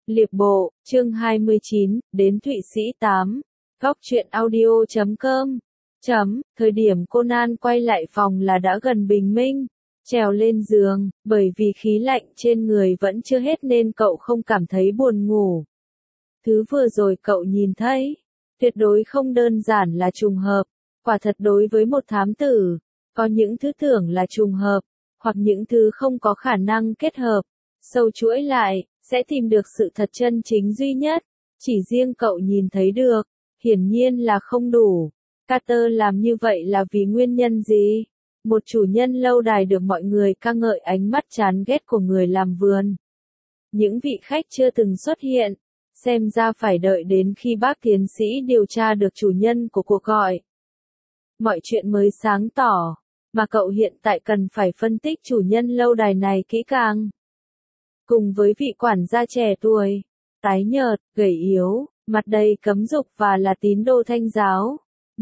Liệp bộ, chương 29, đến Thụy Sĩ 8. Góc truyện audio.com. Thời điểm Conan quay lại phòng là đã gần bình minh. Trèo lên giường, bởi vì khí lạnh trên người vẫn chưa hết nên cậu không cảm thấy buồn ngủ. Thứ vừa rồi cậu nhìn thấy, tuyệt đối không đơn giản là trùng hợp. Quả thật đối với một thám tử, có những thứ tưởng là trùng hợp, hoặc những thứ không có khả năng kết hợp, sâu chuỗi lại, sẽ tìm được sự thật chân chính duy nhất. Chỉ riêng cậu nhìn thấy được, hiển nhiên là không đủ. Carter làm như vậy là vì nguyên nhân gì? Một chủ nhân lâu đài được mọi người ca ngợi ánh mắt chán ghét của người làm vườn. Những vị khách chưa từng xuất hiện, xem ra phải đợi đến khi bác tiến sĩ điều tra được chủ nhân của cuộc gọi. Mọi chuyện mới sáng tỏ, mà cậu hiện tại cần phải phân tích chủ nhân lâu đài này kỹ càng. Cùng với vị quản gia trẻ tuổi, tái nhợt, gầy yếu, mặt đầy cấm dục và là tín đồ Thanh giáo.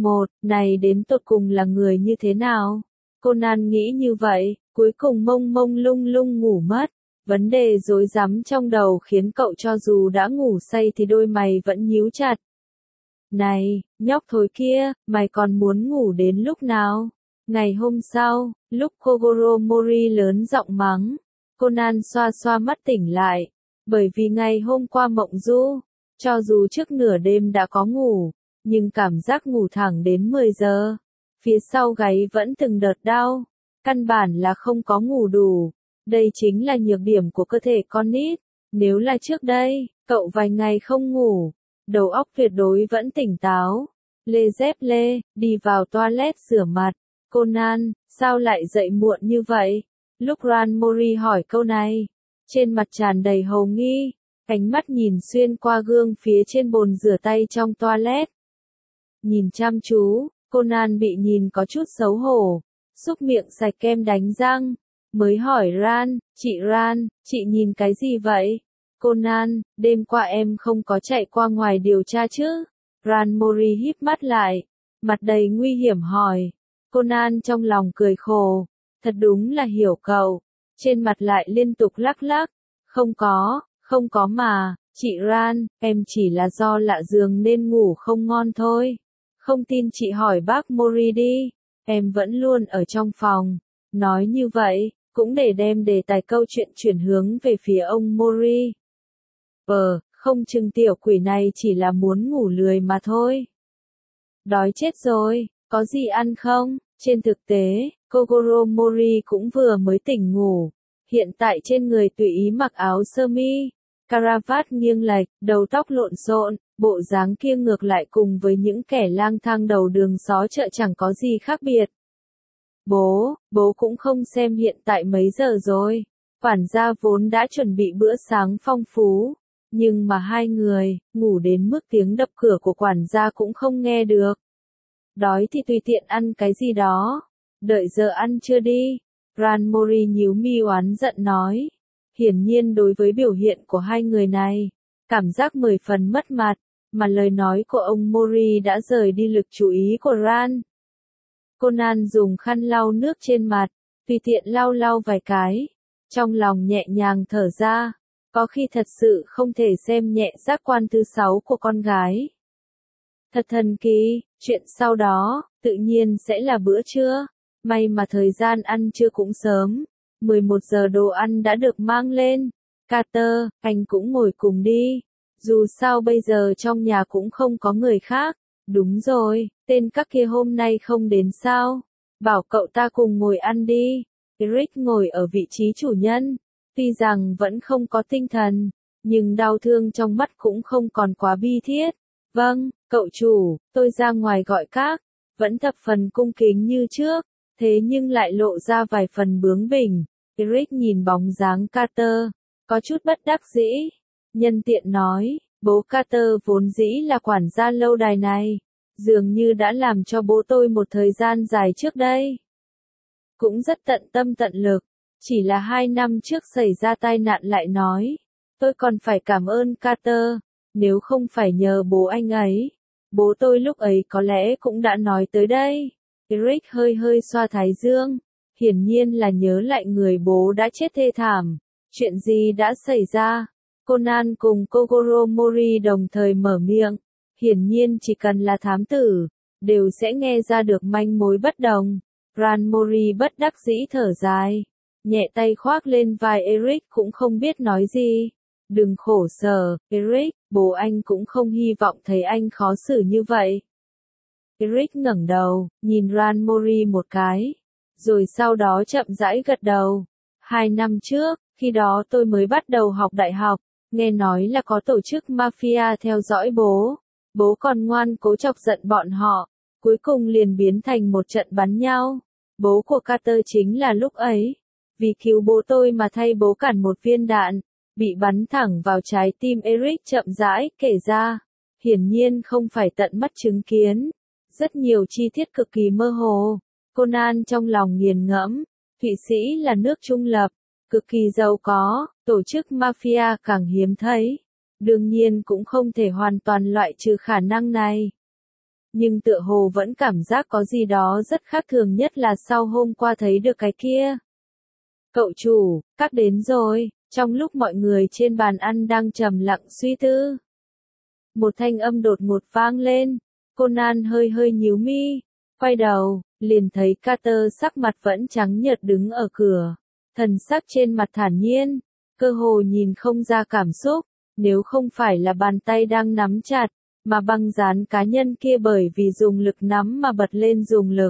Này đến tột cùng là người như thế nào? Conan nghĩ như vậy, cuối cùng mông mông lung lung ngủ mất. Vấn đề rối rắm trong đầu khiến cậu cho dù đã ngủ say thì đôi mày vẫn nhíu chặt. Này, nhóc thối kia, mày còn muốn ngủ đến lúc nào? Ngày hôm sau, lúc Kogoro Mori lớn giọng mắng, Conan xoa xoa mắt tỉnh lại, bởi vì ngày hôm qua mộng du, cho dù trước nửa đêm đã có ngủ, nhưng cảm giác ngủ thẳng đến 10 giờ. Phía sau gáy vẫn từng đợt đau, căn bản là không có ngủ đủ. Đây chính là nhược điểm của cơ thể con nít. Nếu là trước đây, cậu vài ngày không ngủ, đầu óc tuyệt đối vẫn tỉnh táo. Lê dép lê, đi vào toilet rửa mặt. Conan, sao lại dậy muộn như vậy? Lúc Ran Mori hỏi câu này, trên mặt tràn đầy hồ nghi, ánh mắt nhìn xuyên qua gương phía trên bồn rửa tay trong toilet. Nhìn chăm chú, Conan bị nhìn có chút xấu hổ, xúc miệng sạch kem đánh răng, mới hỏi Ran, chị nhìn cái gì vậy? Conan, đêm qua em không có chạy qua ngoài điều tra chứ? Ran Mori híp mắt lại, mặt đầy nguy hiểm hỏi. Conan trong lòng cười khổ, thật đúng là hiểu cậu, trên mặt lại liên tục lắc lắc, không có mà, chị Ran, em chỉ là do lạ giường nên ngủ không ngon thôi. Không tin chị hỏi bác Mori đi, em vẫn luôn ở trong phòng. Nói như vậy, cũng để đem đề tài câu chuyện chuyển hướng về phía ông Mori. Không chừng tiểu quỷ này chỉ là muốn ngủ lười mà thôi. Đói chết rồi, có gì ăn không? Trên thực tế, Kogoro Mori cũng vừa mới tỉnh ngủ. Hiện tại trên người tùy ý mặc áo sơ mi, caravat nghiêng lệch, đầu tóc lộn xộn, bộ dáng kia ngược lại cùng với những kẻ lang thang đầu đường xó chợ chẳng có gì khác biệt. Bố cũng không xem hiện tại mấy giờ rồi. Quản gia vốn đã chuẩn bị bữa sáng phong phú, nhưng mà hai người, ngủ đến mức tiếng đập cửa của quản gia cũng không nghe được. Đói thì tùy tiện ăn cái gì đó. Đợi giờ ăn chưa đi? Ran Mori nhíu mi oán giận nói. Hiển nhiên đối với biểu hiện của hai người này, cảm giác 10 phần mất mặt, mà lời nói của ông Mori đã rời đi lực chú ý của Ran. Conan dùng khăn lau nước trên mặt, tùy tiện lau vài cái, trong lòng nhẹ nhàng thở ra, có khi thật sự không thể xem nhẹ giác quan thứ 6 của con gái. Thật thần kỳ, chuyện sau đó, tự nhiên sẽ là bữa trưa, may mà thời gian ăn trưa cũng sớm, 11 giờ đồ ăn đã được mang lên. Carter, anh cũng ngồi cùng đi, dù sao bây giờ trong nhà cũng không có người khác. Đúng rồi, tên các kia hôm nay không đến sao? Bảo cậu ta cùng ngồi ăn đi. Eric ngồi ở vị trí chủ nhân, tuy rằng vẫn không có tinh thần, nhưng đau thương trong mắt cũng không còn quá bi thiết. Vâng, cậu chủ, tôi ra ngoài gọi các, vẫn thập phần cung kính như trước, thế nhưng lại lộ ra vài phần bướng bỉnh. Eric nhìn bóng dáng Carter, có chút bất đắc dĩ, nhân tiện nói. Bố Carter vốn dĩ là quản gia lâu đài này, dường như đã làm cho bố tôi một thời gian dài trước đây. Cũng rất tận tâm tận lực, chỉ là 2 năm trước xảy ra tai nạn lại nói. Tôi còn phải cảm ơn Carter, nếu không phải nhờ bố anh ấy, bố tôi lúc ấy có lẽ cũng đã nói tới đây. Eric hơi xoa thái dương, hiển nhiên là nhớ lại người bố đã chết thê thảm. Chuyện gì đã xảy ra? Conan cùng Kogoro Mori đồng thời mở miệng. Hiển nhiên chỉ cần là thám tử, đều sẽ nghe ra được manh mối bất đồng. Ran Mori bất đắc dĩ thở dài, nhẹ tay khoác lên vai Eric cũng không biết nói gì. Đừng khổ sở, Eric, bố anh cũng không hy vọng thấy anh khó xử như vậy. Eric ngẩng đầu, nhìn Ran Mori một cái, rồi sau đó chậm rãi gật đầu. 2 năm trước, khi đó tôi mới bắt đầu học đại học, nghe nói là có tổ chức mafia theo dõi bố. Bố còn ngoan cố chọc giận bọn họ, cuối cùng liền biến thành một trận bắn nhau. Bố của Carter chính là lúc ấy, vì cứu bố tôi mà thay bố cản một viên đạn, bị bắn thẳng vào trái tim. Eric chậm rãi kể ra, hiển nhiên không phải tận mắt chứng kiến, rất nhiều chi tiết cực kỳ mơ hồ. Conan trong lòng nghiền ngẫm, Thụy Sĩ là nước trung lập, cực kỳ giàu có, tổ chức mafia càng hiếm thấy. Đương nhiên cũng không thể hoàn toàn loại trừ khả năng này. Nhưng tựa hồ vẫn cảm giác có gì đó rất khác thường, nhất là sau hôm qua thấy được cái kia. Cậu chủ, các đến rồi. Trong lúc mọi người trên bàn ăn đang trầm lặng suy tư, một thanh âm đột ngột vang lên. Conan hơi hơi nhíu mi, quay đầu, liền thấy Carter sắc mặt vẫn trắng nhợt đứng ở cửa, thần sắc trên mặt thản nhiên, cơ hồ nhìn không ra cảm xúc, nếu không phải là bàn tay đang nắm chặt, mà băng dán cá nhân kia bởi vì dùng lực nắm mà bật lên dùng lực.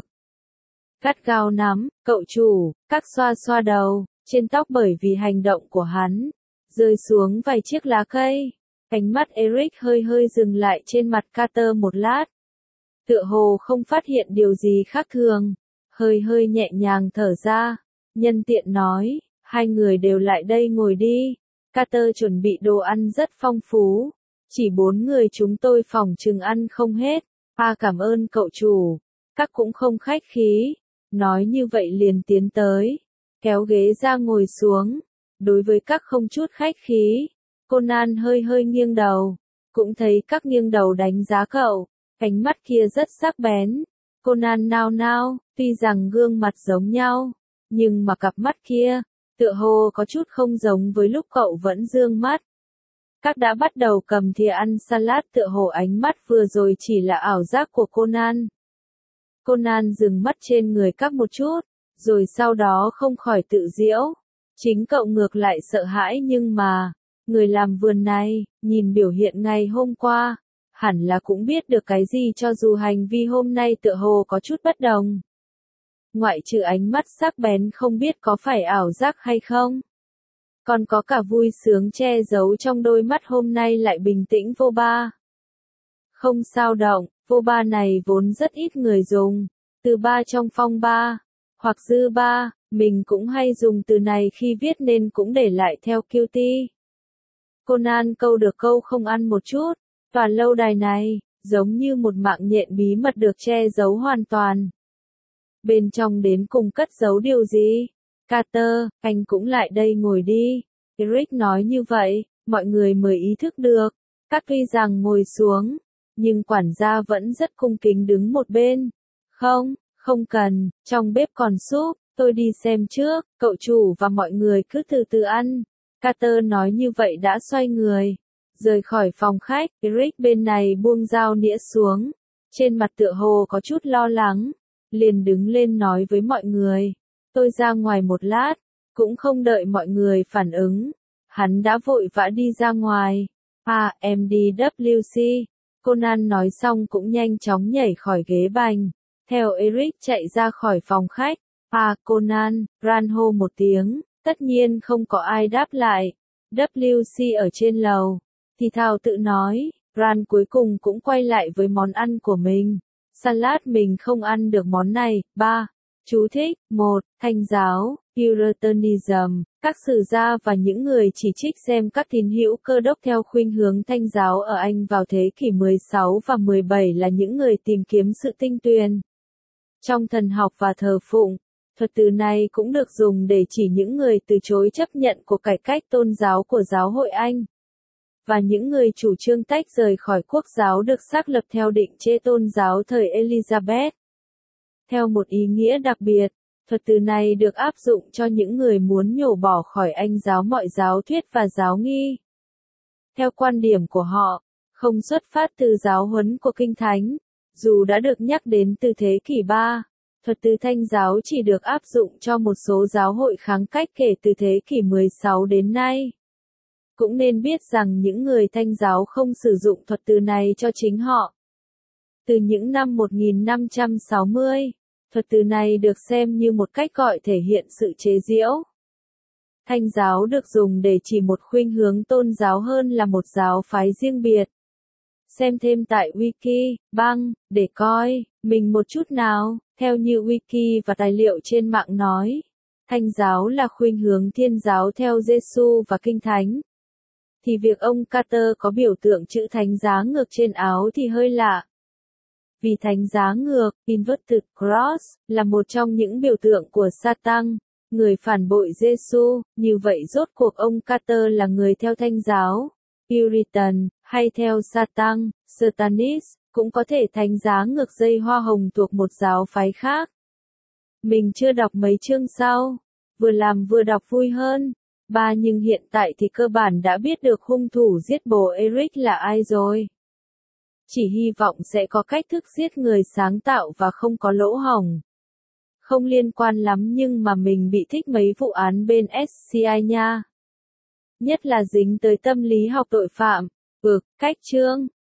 Gắt gao nắm, cậu chủ, các xoa xoa đầu, trên tóc bởi vì hành động của hắn, rơi xuống vài chiếc lá cây. Ánh mắt Eric hơi hơi dừng lại trên mặt Carter một lát. Tựa hồ không phát hiện điều gì khác thường, hơi hơi nhẹ nhàng thở ra, nhân tiện nói, hai người đều lại đây ngồi đi. Carter chuẩn bị đồ ăn rất phong phú, chỉ 4 người chúng tôi phòng chừng ăn không hết. Cảm ơn cậu chủ, các cũng không khách khí, nói như vậy liền tiến tới, kéo ghế ra ngồi xuống, đối với các không chút khách khí. Conan hơi hơi nghiêng đầu, cũng thấy các nghiêng đầu đánh giá cậu, ánh mắt kia rất sắc bén. Conan nao nao, tuy rằng gương mặt giống nhau, nhưng mà cặp mắt kia, tựa hồ có chút không giống với lúc cậu vẫn dương mắt. Các đã bắt đầu cầm thìa ăn salad, tựa hồ ánh mắt vừa rồi chỉ là ảo giác của Conan. Conan dừng mắt trên người các một chút, rồi sau đó không khỏi tự giễu. Chính cậu ngược lại sợ hãi, nhưng mà, người làm vườn này, nhìn biểu hiện ngày hôm qua, hẳn là cũng biết được cái gì, cho dù hành vi hôm nay tựa hồ có chút bất đồng. Ngoại trừ ánh mắt sắc bén không biết có phải ảo giác hay không. Còn có cả vui sướng che giấu trong đôi mắt hôm nay lại bình tĩnh vô ba. Không sao động, vô ba này vốn rất ít người dùng, từ ba trong phong ba, hoặc dư ba, mình cũng hay dùng từ này khi viết nên cũng để lại theo QT. Conan câu được câu không ăn một chút, tòa lâu đài này, giống như một mạng nhện bí mật được che giấu hoàn toàn. Bên trong đến cùng cất giấu điều gì? Carter, anh cũng lại đây ngồi đi. Eric nói như vậy, mọi người mới ý thức được. Các tuy rằng ngồi xuống, nhưng quản gia vẫn rất cung kính đứng một bên. Không, không cần, trong bếp còn súp, tôi đi xem trước, cậu chủ và mọi người cứ từ từ ăn. Carter nói như vậy đã xoay người, rời khỏi phòng khách. Eric bên này buông dao nĩa xuống, trên mặt tựa hồ có chút lo lắng, liền đứng lên nói với mọi người, tôi ra ngoài một lát, cũng không đợi mọi người phản ứng, hắn đã vội vã đi ra ngoài. MDWC, Conan nói xong cũng nhanh chóng nhảy khỏi ghế bành, theo Eric chạy ra khỏi phòng khách. Conan, Ran hô một tiếng, tất nhiên không có ai đáp lại. WC ở trên lầu, thì thào tự nói, Ran cuối cùng cũng quay lại với món ăn của mình. Salad mình không ăn được món này. 3. Chú thích. 1. Thanh giáo, Puritanism, các sử gia và những người chỉ trích xem các tín hữu Cơ đốc theo khuynh hướng Thanh giáo ở Anh vào thế kỷ 16 và 17 là những người tìm kiếm sự tinh tuyền trong thần học và thờ phụng. Thuật từ này cũng được dùng để chỉ những người từ chối chấp nhận cuộc cải cách tôn giáo của giáo hội Anh, và những người chủ trương tách rời khỏi quốc giáo được xác lập theo định chế tôn giáo thời Elizabeth. Theo một ý nghĩa đặc biệt, thuật từ này được áp dụng cho những người muốn nhổ bỏ khỏi Anh giáo mọi giáo thuyết và giáo nghi. Theo quan điểm của họ, không xuất phát từ giáo huấn của Kinh Thánh, dù đã được nhắc đến từ thế kỷ 3, thuật từ Thanh giáo chỉ được áp dụng cho một số giáo hội kháng cách kể từ thế kỷ 16 đến nay. Cũng nên biết rằng những người Thanh giáo không sử dụng thuật từ này cho chính họ. Từ những năm 1560, thuật từ này được xem như một cách gọi thể hiện sự chế giễu. Thanh giáo được dùng để chỉ một khuynh hướng tôn giáo hơn là một giáo phái riêng biệt. Xem thêm tại Wiki, băng, để coi, mình một chút nào, theo như Wiki và tài liệu trên mạng nói. Thanh giáo là khuynh hướng thiên giáo theo Giêsu và Kinh Thánh. Thì việc ông Carter có biểu tượng chữ thánh giá ngược trên áo thì hơi lạ. Vì thánh giá ngược, inverted cross, là một trong những biểu tượng của Satan, người phản bội Giêsu. Như vậy rốt cuộc ông Carter là người theo Thanh giáo, Puritan, hay theo Satan, Satanist, cũng có thể thánh giá ngược dây hoa hồng thuộc một giáo phái khác. Mình chưa đọc mấy chương sau, vừa làm vừa đọc vui hơn. Nhưng hiện tại thì cơ bản đã biết được hung thủ giết bố Eric là ai rồi. Chỉ hy vọng sẽ có cách thức giết người sáng tạo và không có lỗ hổng. Không liên quan lắm nhưng mà mình bị thích mấy vụ án bên SCI nha. Nhất là dính tới tâm lý học tội phạm. Cách chương.